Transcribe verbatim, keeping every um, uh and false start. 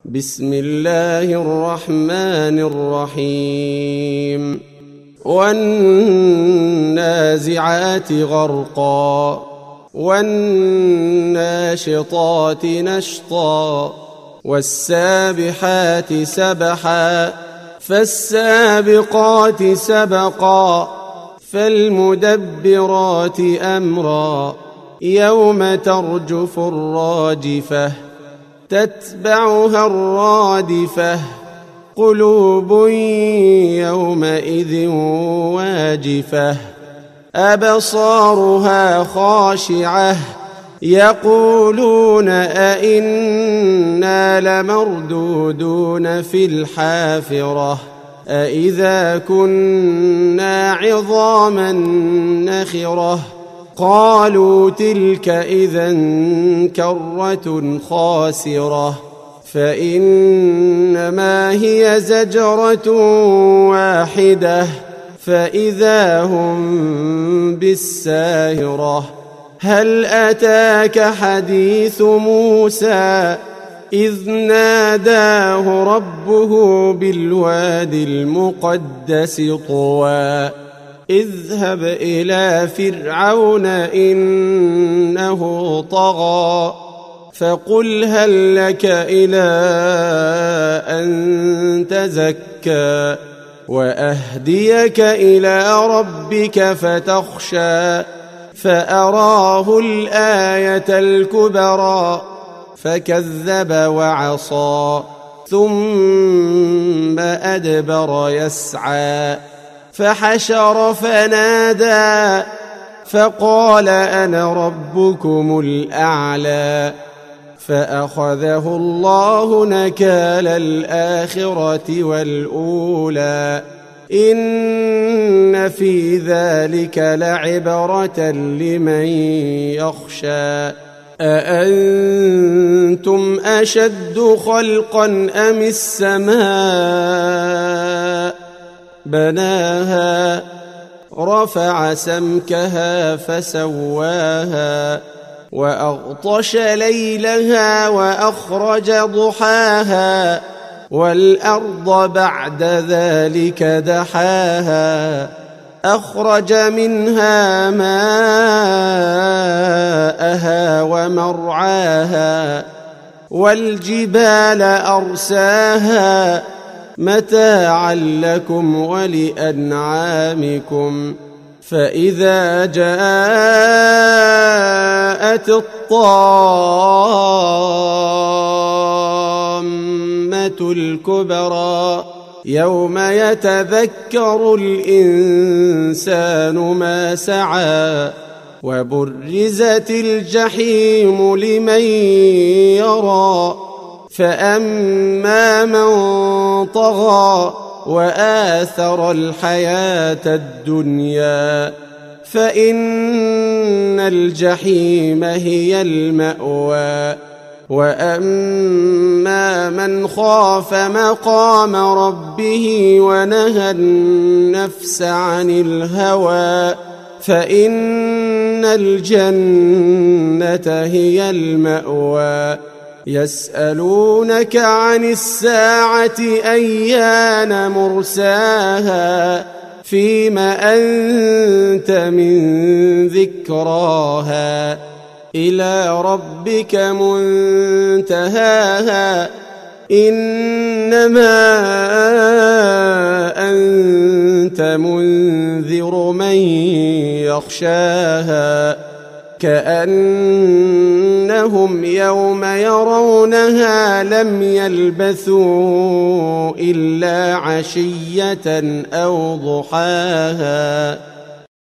بسم الله الرحمن الرحيم والنازعات غرقا والناشطات نشطا والسابحات سبحا فالسابقات سبقا فالمدبرات أمرا يوم ترجف الراجفة تتبعها الرادفة قلوب يومئذ واجفة أبصارها خاشعة يقولون أئنا لمردودون في الحافرة أئذا كنا عظاما نخرة قالوا تلك إذا كرة خاسرة فإنما هي زجرة واحدة فإذا هم بالساهرة هل أتاك حديث موسى إذ ناداه ربه بالوادي المقدس طوى اذهب إلى فرعون إنه طغى فقل هل لك إلى أن تزكى وأهديك إلى ربك فتخشى فأراه الآية الكبرى فكذب وعصى ثم أدبر يسعى فحشر فنادى فقال أنا ربكم الأعلى فأخذه الله نكال الآخرة والأولى إن في ذلك لعبرة لمن يخشى أأنتم أشد خلقا أم السماء بناها رفع سمكها فسواها وأغطش ليلها وأخرج ضحاها والأرض بعد ذلك دحاها أخرج منها ماءها ومرعاها والجبال أرساها متاعا لكم ولأنعامكم فإذا جاءت الطامة الكبرى يوم يتذكر الإنسان ما سعى وبرزت الجحيم لمن يرى فأما من طغى وآثر الحياة الدنيا فإن الجحيم هي المأوى وأما من خاف مقام ربه ونهى النفس عن الهوى فإن الجنة هي المأوى يسألونك عن الساعة أيان مرساها فيم أنت من ذكراها إلى ربك منتهاها إنما أنت منذر من يخشاها كأنهم يوم يرونها لم يلبثوا إلا عشية أو ضحاها